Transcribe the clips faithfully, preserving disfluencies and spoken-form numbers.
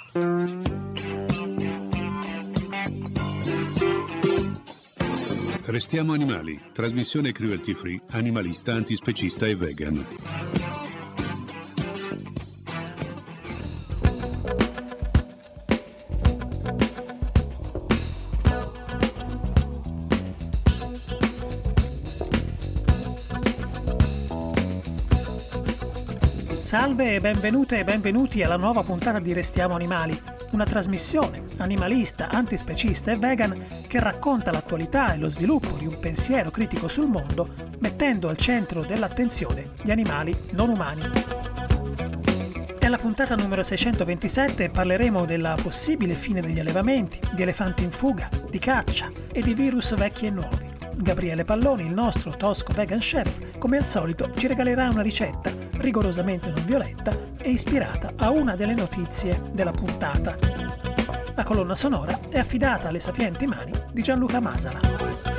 Restiamo animali, trasmissione cruelty free, animalista, antispecista e vegan. Salve e benvenute e benvenuti alla nuova puntata di Restiamo Animali, una trasmissione animalista, antispecista e vegan che racconta l'attualità e lo sviluppo di un pensiero critico sul mondo, mettendo al centro dell'attenzione gli animali non umani. Nella puntata numero seicentoventisette parleremo della possibile fine degli allevamenti, di elefanti in fuga, di caccia e di virus vecchi e nuovi. Gabriele Palloni, il nostro tosco vegan chef, come al solito ci regalerà una ricetta rigorosamente non violenta e ispirata a una delle notizie della puntata. La colonna sonora è affidata alle sapienti mani di Gianluca Masala.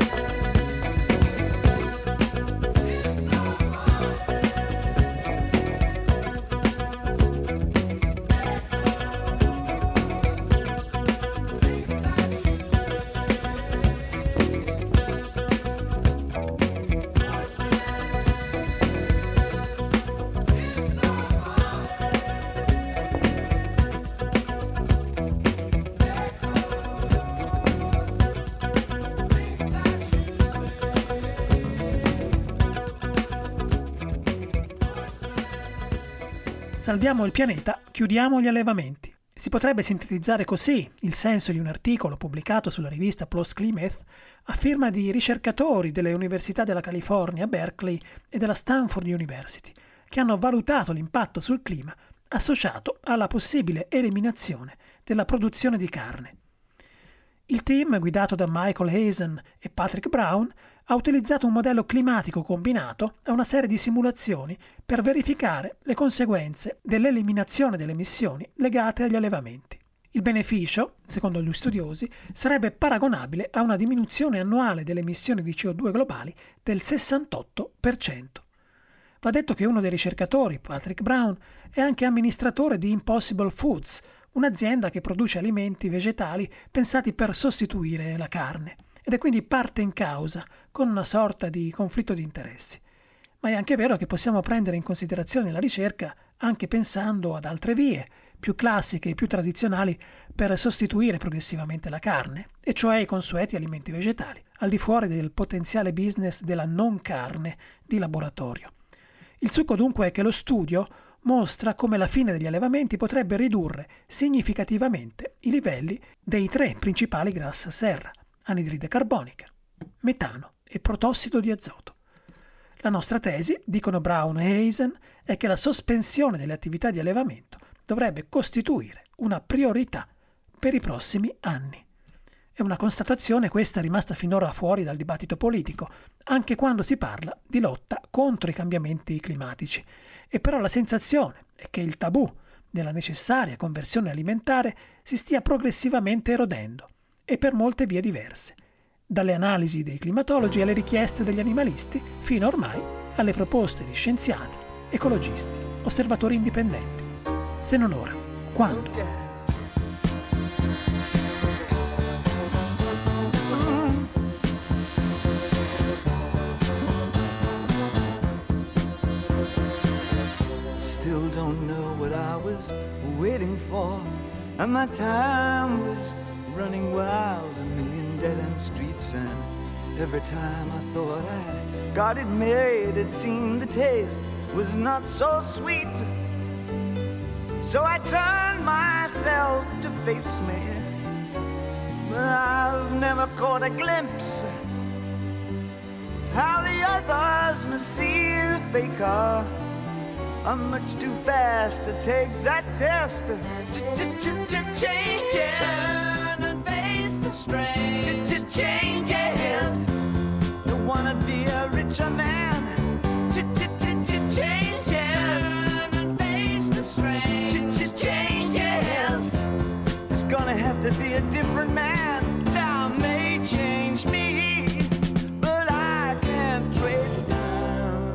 Salviamo il pianeta, chiudiamo gli allevamenti. Si potrebbe sintetizzare così il senso di un articolo pubblicato sulla rivista PLOS Climate a firma di ricercatori delle università della California, Berkeley e della Stanford University, che hanno valutato l'impatto sul clima associato alla possibile eliminazione della produzione di carne. Il team, guidato da Michael Hazen e Patrick Brown, ha utilizzato un modello climatico combinato a una serie di simulazioni per verificare le conseguenze dell'eliminazione delle emissioni legate agli allevamenti. Il beneficio, secondo gli studiosi, sarebbe paragonabile a una diminuzione annuale delle emissioni di C O due globali del sessantotto per cento. Va detto che uno dei ricercatori, Patrick Brown, è anche amministratore di Impossible Foods, un'azienda che produce alimenti vegetali pensati per sostituire la carne, ed è quindi parte in causa, con una sorta di conflitto di interessi. Ma è anche vero che possiamo prendere in considerazione la ricerca anche pensando ad altre vie, più classiche e più tradizionali, per sostituire progressivamente la carne, e cioè i consueti alimenti vegetali, al di fuori del potenziale business della non carne di laboratorio. Il succo dunque è che lo studio mostra come la fine degli allevamenti potrebbe ridurre significativamente i livelli dei tre principali gas serra, anidride carbonica, metano e protossido di azoto. La nostra tesi, dicono Brown e Hazen, è che la sospensione delle attività di allevamento dovrebbe costituire una priorità per i prossimi anni. È una constatazione questa rimasta finora fuori dal dibattito politico, anche quando si parla di lotta contro i cambiamenti climatici. E però la sensazione è che il tabù della necessaria conversione alimentare si stia progressivamente erodendo, e per molte vie diverse, dalle analisi dei climatologi alle richieste degli animalisti, fino ormai alle proposte di scienziati, ecologisti, osservatori indipendenti. Se non ora, quando? Still don't know what I was waiting for, and my time was running wild, a million dead-end streets, and every time I thought I'd got it made, it seemed the taste was not so sweet. So I turned myself to face me, but I've never caught a glimpse of how the others must see the faker. I'm much too fast to take that test. Changes. Turn and face the strain. Changes. Don't wanna be a richer man. Changes. Turn and face the strain. Changes. It's gonna have to be a different man. Time may change me, but I can't trace time.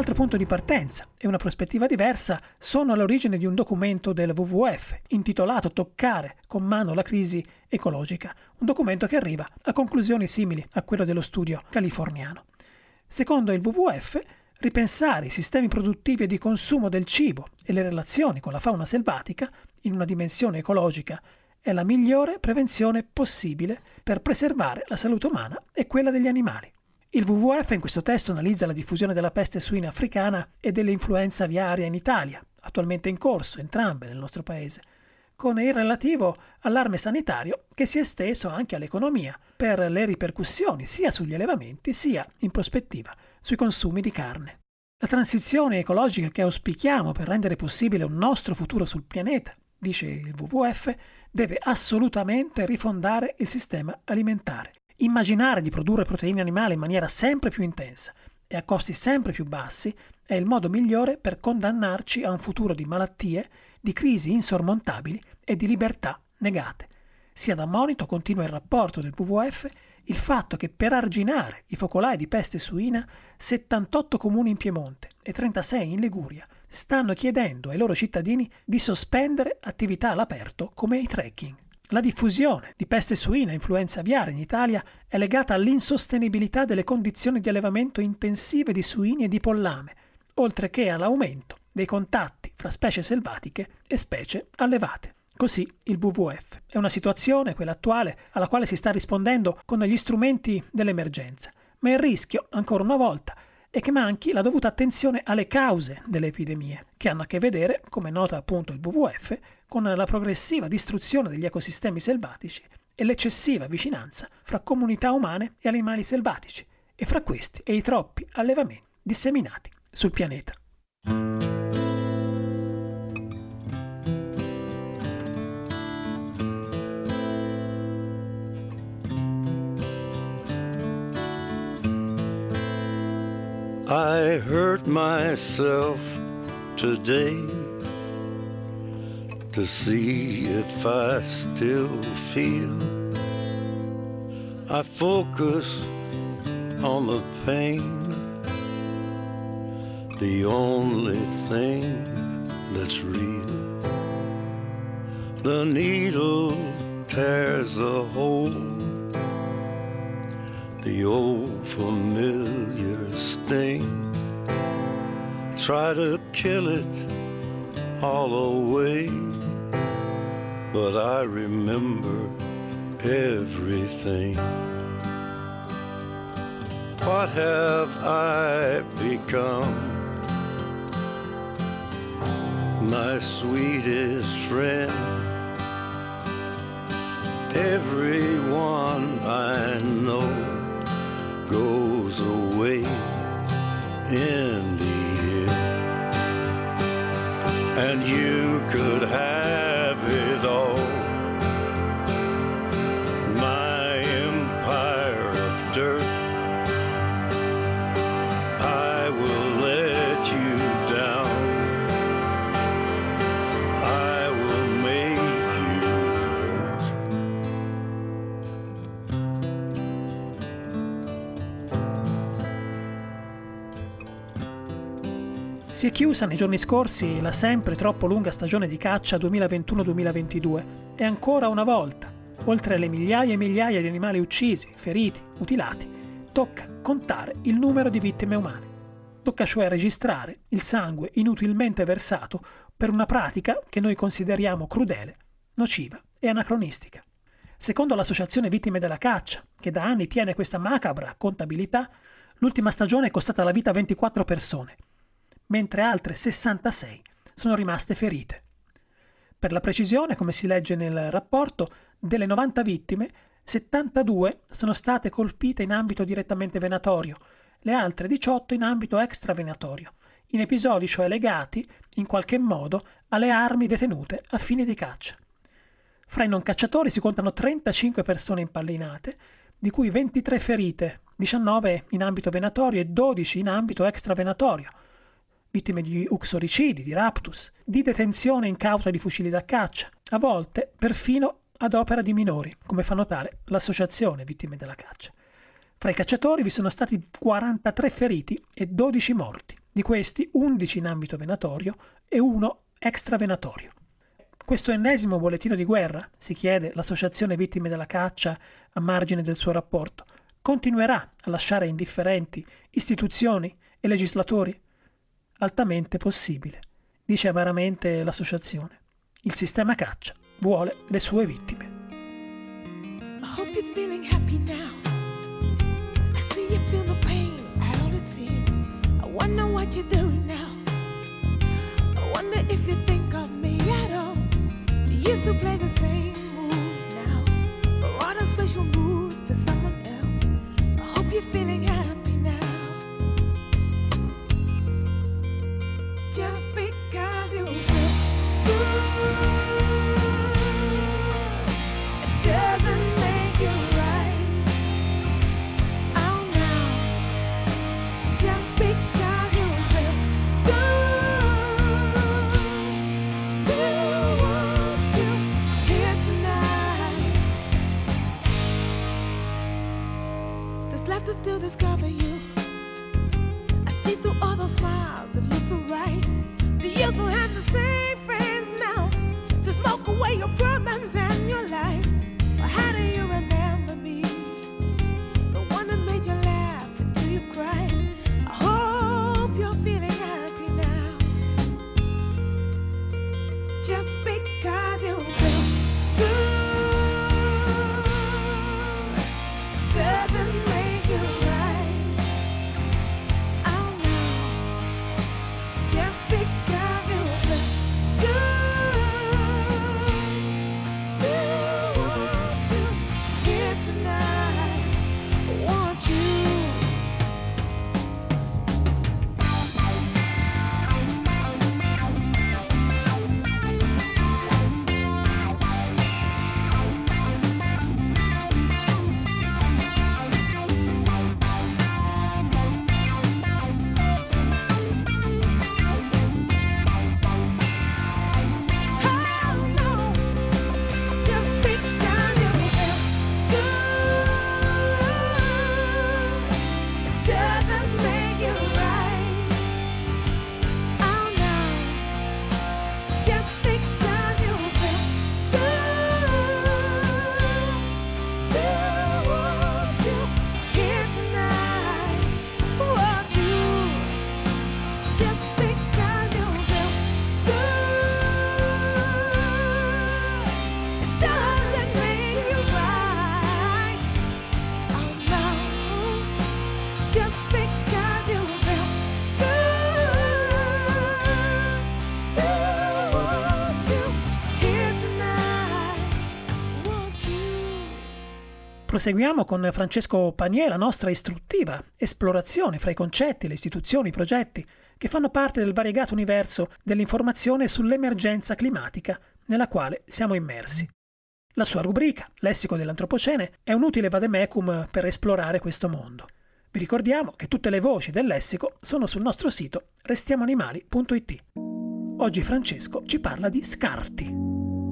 altro punto di partenza e una prospettiva diversa sono all'origine di un documento del W W F intitolato Toccare con mano la crisi ecologica, un documento che arriva a conclusioni simili a quello dello studio californiano. Secondo il W W F, ripensare i sistemi produttivi e di consumo del cibo e le relazioni con la fauna selvatica in una dimensione ecologica è la migliore prevenzione possibile per preservare la salute umana e quella degli animali. Il W W F in questo testo analizza la diffusione della peste suina africana e dell'influenza aviaria in Italia, attualmente in corso, entrambe nel nostro paese, con il relativo allarme sanitario che si è esteso anche all'economia per le ripercussioni sia sugli allevamenti sia, in prospettiva, sui consumi di carne. La transizione ecologica che auspichiamo per rendere possibile un nostro futuro sul pianeta, dice il W W F, deve assolutamente rifondare il sistema alimentare. Immaginare di produrre proteine animali in maniera sempre più intensa e a costi sempre più bassi è il modo migliore per condannarci a un futuro di malattie, di crisi insormontabili e di libertà negate. Sia da monito, continua il rapporto del W W F, il fatto che per arginare i focolai di peste suina settantotto comuni in Piemonte e trentasei in Liguria stanno chiedendo ai loro cittadini di sospendere attività all'aperto come i trekking. La diffusione di peste suina e influenza aviaria in Italia è legata all'insostenibilità delle condizioni di allevamento intensive di suini e di pollame, oltre che all'aumento dei contatti fra specie selvatiche e specie allevate. Così il W W F. È una situazione, quella attuale, alla quale si sta rispondendo con gli strumenti dell'emergenza, ma il rischio, ancora una volta, è che manchi la dovuta attenzione alle cause delle epidemie, che hanno a che vedere, come nota appunto il W W F, con la progressiva distruzione degli ecosistemi selvatici e l'eccessiva vicinanza fra comunità umane e animali selvatici, e fra questi e i troppi allevamenti disseminati sul pianeta. I hurt myself today to see if I still feel. I focus on the pain, the only thing that's real. The needle tears a hole, the old familiar sting. Try to kill it all away, but I remember everything. What have I become? My sweetest friend. Everyone I know goes away in the end, and you could have it all, my empire of dirt. I will let you down, I will make you hurt. Si è chiusa nei giorni scorsi la sempre troppo lunga stagione di caccia duemilaventuno duemilaventidue e ancora una volta, oltre alle migliaia e migliaia di animali uccisi, feriti, mutilati, tocca contare il numero di vittime umane. Tocca cioè registrare il sangue inutilmente versato per una pratica che noi consideriamo crudele, nociva e anacronistica. Secondo l'Associazione Vittime della Caccia, che da anni tiene questa macabra contabilità, l'ultima stagione è costata la vita a ventiquattro persone, mentre altre sessantasei sono rimaste ferite. Per la precisione, come si legge nel rapporto, delle novanta vittime, settantadue sono state colpite in ambito direttamente venatorio, le altre diciotto in ambito extravenatorio, in episodi cioè legati, in qualche modo, alle armi detenute a fini di caccia. Fra i non cacciatori si contano trentacinque persone impallinate, di cui ventitré ferite, diciannove in ambito venatorio e dodici in ambito extravenatorio, vittime di uxoricidi, di raptus, di detenzione incauta di fucili da caccia, a volte perfino ad opera di minori, come fa notare l'Associazione Vittime della Caccia. Fra i cacciatori vi sono stati quarantatré feriti e dodici morti. Di questi undici in ambito venatorio e uno extravenatorio. Questo ennesimo bollettino di guerra, si chiede l'Associazione Vittime della Caccia a margine del suo rapporto, continuerà a lasciare indifferenti istituzioni e legislatori? Altamente possibile, dice amaramente l'associazione. Il sistema caccia vuole le sue vittime. I hope you're feeling happy now. I see you feel no pain at all it seems. I wonder what you're doing now. I wonder if you think of me at all. You used to play the same moves now, or are those special moves for someone else? I hope you're feeling happy now. Just because you feel good, it doesn't make you right. Oh no, just because you feel good, still want you here tonight. Just left to still discover you. I see through all those smiles, it looks so right. Do you still have the same friends now to smoke away your problems and your life? Or how do you remember me? The one that made you laugh until you cried. I hope you're feeling happy now. Just because you feel good doesn't make you right. Oh no, just because you feel good, still want you here tonight. Want you. Oh no, just because you feel good, it doesn't make you right. Oh no, just because you feel good, still want you here tonight. Want you. Just because you feel good, it doesn't make you right. Oh no, just because you feel good, still want you here tonight. Want you. Proseguiamo con Francesco Panier la nostra istruttiva esplorazione fra i concetti, le istituzioni, i progetti che fanno parte del variegato universo dell'informazione sull'emergenza climatica nella quale siamo immersi. La sua rubrica, Lessico dell'Antropocene, è un utile vademecum per esplorare questo mondo. Vi ricordiamo che tutte le voci del lessico sono sul nostro sito restiamoanimali punto it. Oggi Francesco ci parla di scarti.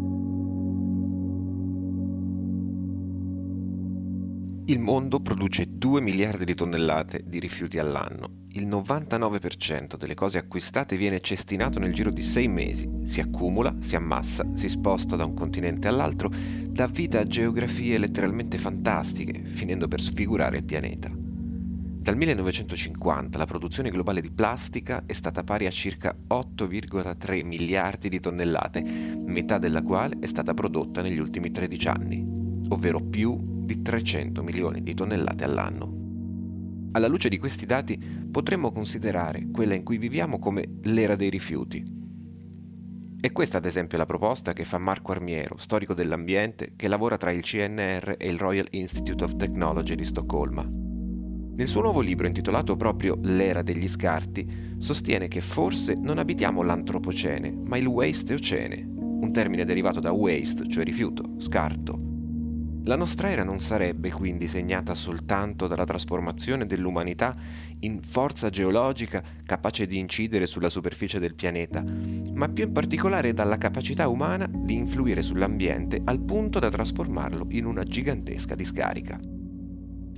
Il mondo produce due miliardi di tonnellate di rifiuti all'anno. Il novantanove per cento delle cose acquistate viene cestinato nel giro di sei mesi. Si accumula, si ammassa, si sposta da un continente all'altro, dà vita a geografie letteralmente fantastiche, finendo per sfigurare il pianeta. Dal millenovecentocinquanta la produzione globale di plastica è stata pari a circa otto virgola tre miliardi di tonnellate, metà della quale è stata prodotta negli ultimi tredici anni, ovvero più di trecento milioni di tonnellate all'anno. Alla luce di questi dati potremmo considerare quella in cui viviamo come l'era dei rifiuti. È questa ad esempio la proposta che fa Marco Armiero, storico dell'ambiente, che lavora tra il C N R e il Royal Institute of Technology di Stoccolma. Nel suo nuovo libro intitolato proprio L'era degli scarti, sostiene che forse non abitiamo l'antropocene, ma il waste-ocene, un termine derivato da waste, cioè rifiuto, scarto. La nostra era non sarebbe quindi segnata soltanto dalla trasformazione dell'umanità in forza geologica capace di incidere sulla superficie del pianeta, ma più in particolare dalla capacità umana di influire sull'ambiente al punto da trasformarlo in una gigantesca discarica.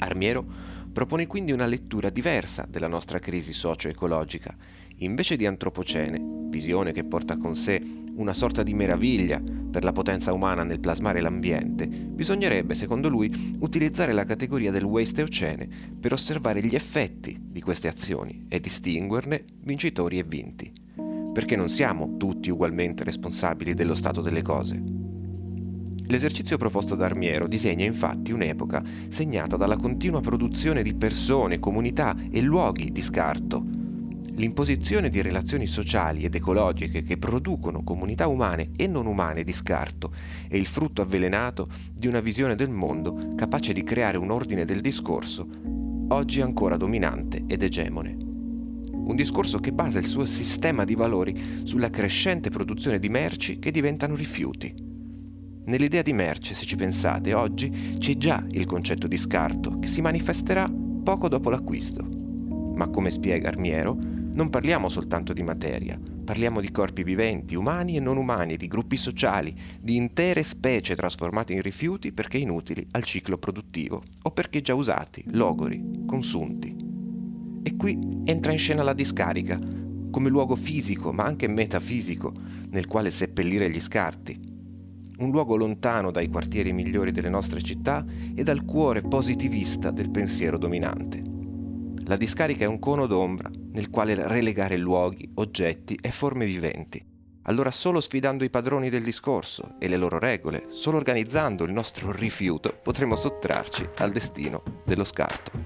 Armiero propone quindi una lettura diversa della nostra crisi socio-ecologica. Invece di antropocene, visione che porta con sé una sorta di meraviglia per la potenza umana nel plasmare l'ambiente, bisognerebbe, secondo lui, utilizzare la categoria del wasteocene per osservare gli effetti di queste azioni e distinguerne vincitori e vinti. Perché non siamo tutti ugualmente responsabili dello stato delle cose. L'esercizio proposto da Armiero disegna infatti un'epoca segnata dalla continua produzione di persone, comunità e luoghi di scarto. L'imposizione di relazioni sociali ed ecologiche che producono comunità umane e non umane di scarto è il frutto avvelenato di una visione del mondo capace di creare un ordine del discorso, oggi ancora dominante ed egemone. Un discorso che basa il suo sistema di valori sulla crescente produzione di merci che diventano rifiuti. Nell'idea di merce, se ci pensate, oggi c'è già il concetto di scarto che si manifesterà poco dopo l'acquisto. Ma come spiega Armiero, non parliamo soltanto di materia, parliamo di corpi viventi, umani e non umani, di gruppi sociali, di intere specie trasformate in rifiuti perché inutili al ciclo produttivo o perché già usati, logori, consunti. E qui entra in scena la discarica, come luogo fisico ma anche metafisico nel quale seppellire gli scarti. Un luogo lontano dai quartieri migliori delle nostre città e dal cuore positivista del pensiero dominante. La discarica è un cono d'ombra nel quale relegare luoghi, oggetti e forme viventi. Allora solo sfidando i padroni del discorso e le loro regole, solo organizzando il nostro rifiuto, potremo sottrarci al destino dello scarto.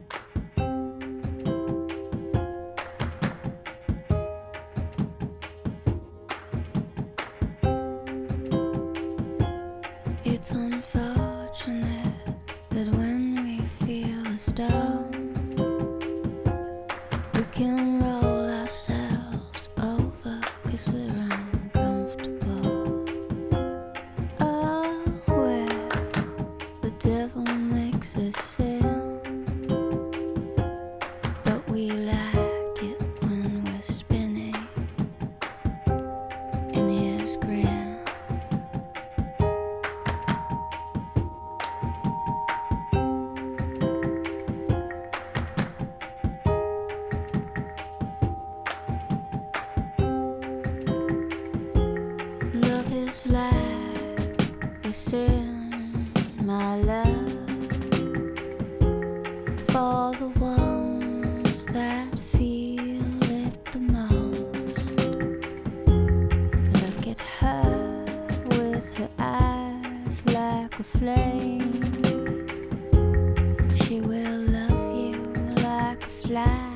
It's unfortunate that when we feel a storm, we can roll ourselves over 'cause we're uncomfortable. Oh, where the devil makes us sin, but we like it when we're spinning in his grin. Like a sin, my love, for the ones that feel it the most. Look at her with her eyes like a flame. She will love you like a fly.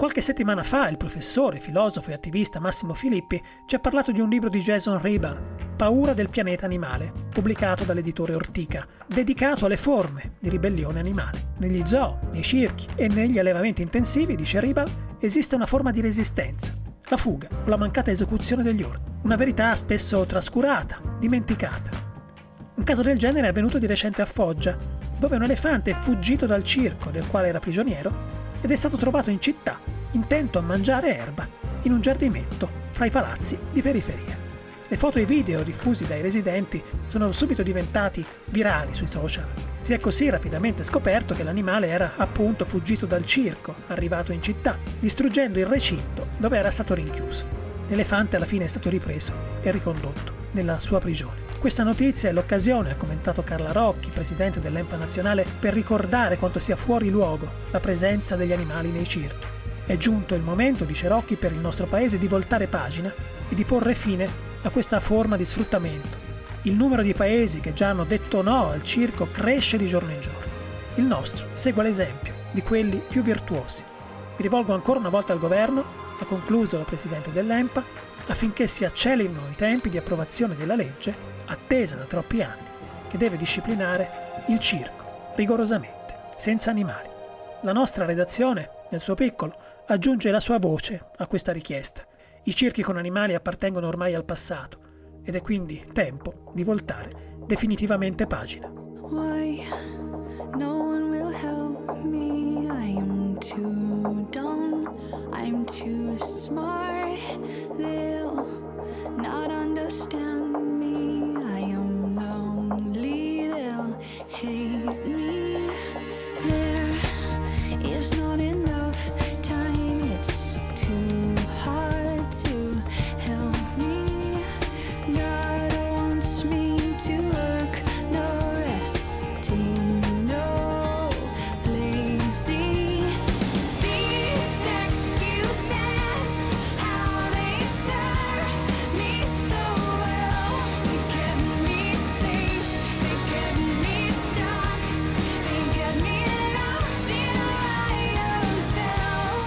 Qualche settimana fa il professore, filosofo e attivista Massimo Filippi ci ha parlato di un libro di Jason Rebel, Paura del pianeta animale, pubblicato dall'editore Ortica, dedicato alle forme di ribellione animale. Negli zoo, nei circhi e negli allevamenti intensivi, dice Rebel, esiste una forma di resistenza, la fuga o la mancata esecuzione degli ordini, una verità spesso trascurata, dimenticata. Un caso del genere è avvenuto di recente a Foggia, dove un elefante è fuggito dal circo del quale era prigioniero ed è stato trovato in città, intento a mangiare erba, in un giardinetto fra i palazzi di periferia. Le foto e i video diffusi dai residenti sono subito diventati virali sui social. Si è così rapidamente scoperto che l'animale era appunto fuggito dal circo, arrivato in città, distruggendo il recinto dove era stato rinchiuso. L'elefante alla fine è stato ripreso e ricondotto nella sua prigione. Questa notizia è l'occasione, ha commentato Carla Rocchi, presidente dell'E M P A nazionale, per ricordare quanto sia fuori luogo la presenza degli animali nei circhi. È giunto il momento, dice Rocchi, per il nostro paese di voltare pagina e di porre fine a questa forma di sfruttamento. Il numero di paesi che già hanno detto no al circo cresce di giorno in giorno. Il nostro segue l'esempio di quelli più virtuosi. Mi rivolgo ancora una volta al governo, ha concluso la presidente dell'E M P A, affinché si accelerino i tempi di approvazione della legge, attesa da troppi anni, che deve disciplinare il circo, rigorosamente, senza animali. La nostra redazione, nel suo piccolo, aggiunge la sua voce a questa richiesta. I circhi con animali appartengono ormai al passato ed è quindi tempo di voltare definitivamente pagina. Why no one will help me? I'm too dumb, I'm too smart. They'll not understand me. I am lonely, they'll hate me. There is not enough time, it's too hard to help me. God wants me to work, no resting, no lazy. These excuses, how they served me so well. They've kept me safe, they've kept me stuck, they've kept me locked in my own cell.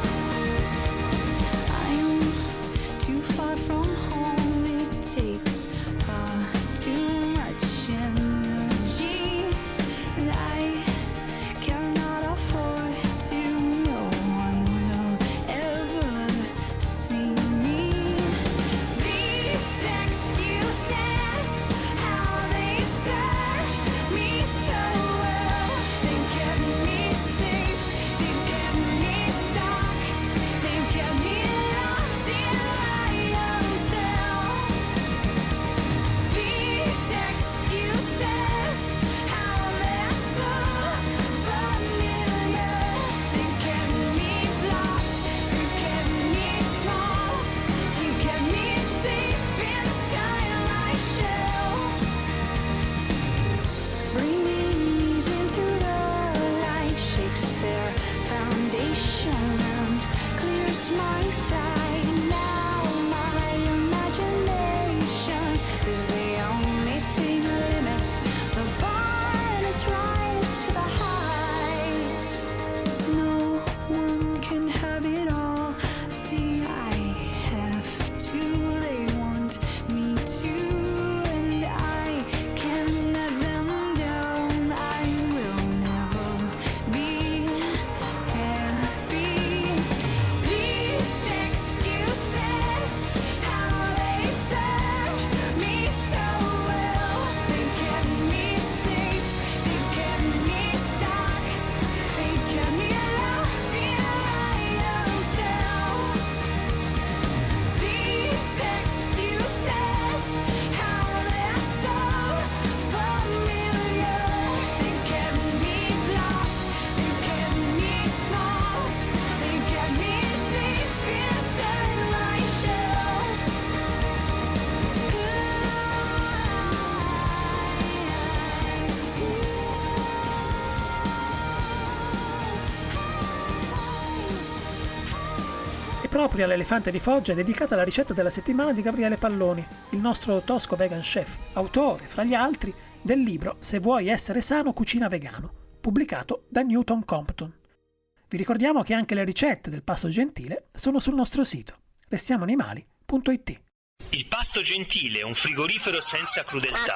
I am too far from home, it takes far too much energy, and I cannot afford to. No one will ever see me. These excuses, how they served me so well. They've kept me safe, they've kept me stuck, they've kept me locked in my own cell. These excuses, how they're so familiar. They've kept me blocked, they've kept me small, they've kept me safe inside my shell. Bringing these into the light shakes their foundation and clears my sight. Now my imagination is the only thing that limits the bar and its rise to the heights. No one can have it all. See, I have to. They want me to, and I can't let them down. I will never be happy. These excuses, how they served me so well. They've kept me safe, they've kept me stuck, they've kept me locked in my own cell. These excuses, how they're so familiar. They've kept me blocked, they've kept me small, they've kept me safe inside my shell. E proprio all'elefante di Foggia è dedicata la ricetta della settimana di Gabriele Palloni, il nostro tosco vegan chef, autore, fra gli altri, del libro Se vuoi essere sano, cucina vegano, pubblicato da Newton Compton. Vi ricordiamo che anche le ricette del pasto gentile sono sul nostro sito restiamo animali punto it. Il Pasto Gentile è un frigorifero senza crudeltà.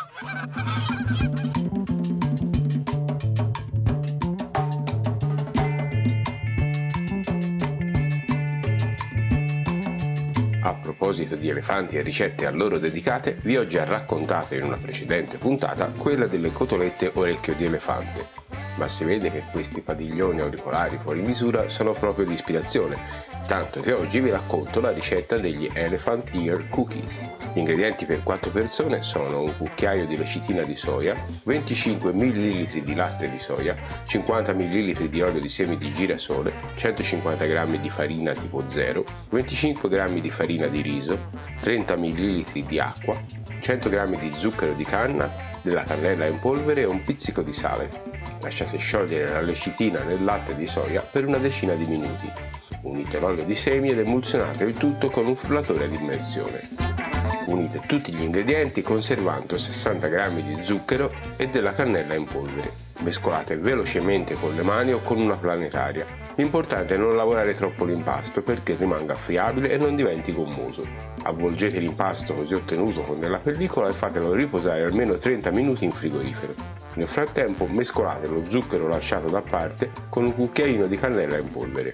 A proposito di elefanti e ricette a loro dedicate, vi ho già raccontato in una precedente puntata quella delle cotolette orecchio di elefante, ma si vede che questi padiglioni auricolari fuori misura sono proprio di ispirazione, tanto che oggi vi racconto la ricetta degli Elephant Ear Cookies. Gli ingredienti per quattro persone sono un cucchiaio di lecitina di soia, venticinque millilitri di latte di soia, cinquanta millilitri di olio di semi di girasole, centocinquanta grammi di farina tipo zero, venticinque grammi di farina di riso, trenta millilitri di acqua, cento grammi di zucchero di canna, della cannella in polvere e un pizzico di sale. Lasciate sciogliere la lecitina nel latte di soia per una decina di minuti. Unite l'olio di semi ed emulsionate il tutto con un frullatore ad immersione. Unite tutti gli ingredienti conservando sessanta grammi di zucchero e della cannella in polvere. Mescolate velocemente con le mani o con una planetaria. L'importante è non lavorare troppo l'impasto perché rimanga friabile e non diventi gommoso. Avvolgete l'impasto così ottenuto con della pellicola e fatelo riposare almeno trenta minuti in frigorifero. Nel frattempo mescolate lo zucchero lasciato da parte con un cucchiaino di cannella in polvere.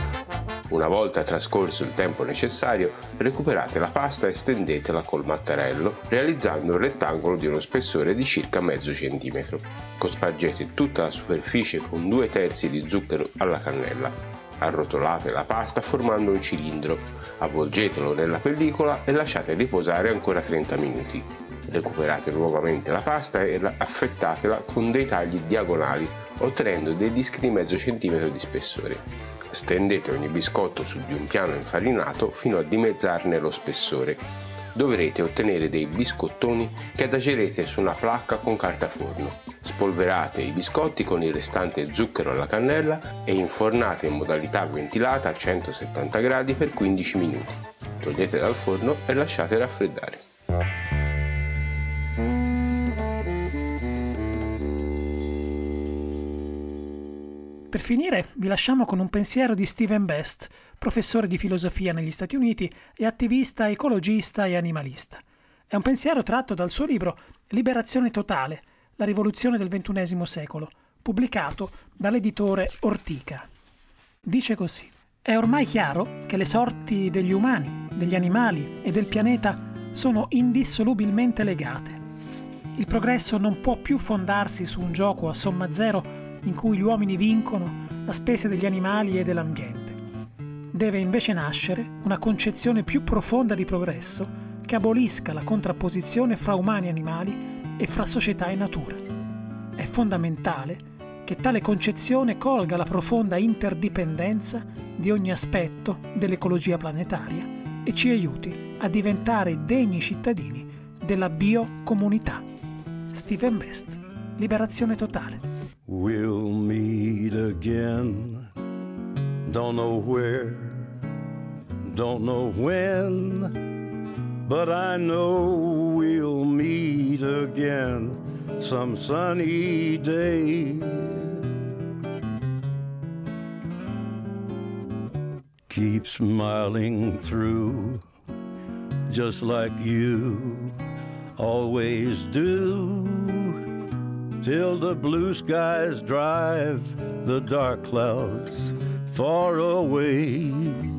Una volta trascorso il tempo necessario, recuperate la pasta e stendetela col mattarello, realizzando un rettangolo di uno spessore di circa mezzo centimetro. Cospargete tutta la superficie con due terzi di zucchero alla cannella. Arrotolate la pasta formando un cilindro, avvolgetelo nella pellicola e lasciate riposare ancora trenta minuti. Recuperate nuovamente la pasta e affettatela con dei tagli diagonali, ottenendo dei dischi di mezzo centimetro di spessore. Stendete ogni biscotto su di un piano infarinato fino a dimezzarne lo spessore. Dovrete ottenere dei biscottoni che adagerete su una placca con carta forno. Spolverate i biscotti con il restante zucchero alla cannella e infornate in modalità ventilata a centosettanta gradi per quindici minuti. Togliete dal forno e lasciate raffreddare. Per finire, vi lasciamo con un pensiero di Steven Best, professore di filosofia negli Stati Uniti e attivista ecologista e animalista. È un pensiero tratto dal suo libro Liberazione totale, la rivoluzione del ventunesimo secolo, pubblicato dall'editore Ortica. Dice così: è ormai chiaro che le sorti degli umani, degli animali e del pianeta sono indissolubilmente legate. Il progresso non può più fondarsi su un gioco a somma zero in cui gli uomini vincono a spese degli animali e dell'ambiente. Deve invece nascere una concezione più profonda di progresso che abolisca la contrapposizione fra umani e animali e fra società e natura. È fondamentale che tale concezione colga la profonda interdipendenza di ogni aspetto dell'ecologia planetaria e ci aiuti a diventare degni cittadini della biocomunità. Steven Best, Liberazione totale. We'll meet again. Don't know where, don't know when, but I know we'll meet again some sunny day. Keep smiling through, just like you always do, till the blue skies drive the dark clouds far away.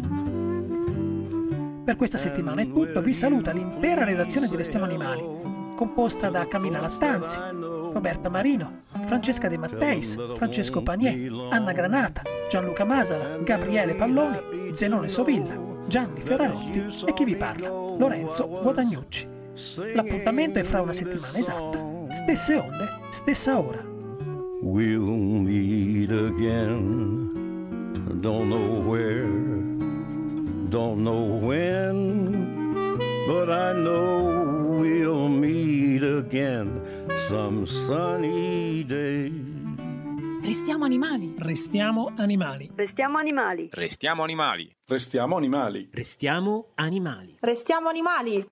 Per questa settimana è tutto, vi saluta l'intera redazione di Restiamo Animali, composta da Camilla Lattanzi, Roberta Marino, Francesca De Matteis, Francesco Panier, Anna Granata, Gianluca Masala, Gabriele Palloni, Zenone Sovilla, Gianni Ferrarotti e chi vi parla, Lorenzo Guadagnucci. L'appuntamento è fra una settimana esatta, stesse onde, stessa ora. We'll meet again. Don't know where, don't know when, but I know we'll meet again some sunny day. Restiamo animali. Restiamo animali. Restiamo animali. Restiamo animali. Restiamo animali. Restiamo animali. Restiamo animali.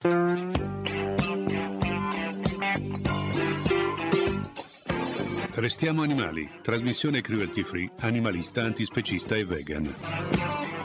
Restiamo animali, trasmissione cruelty free, animalista, antispecista e vegan.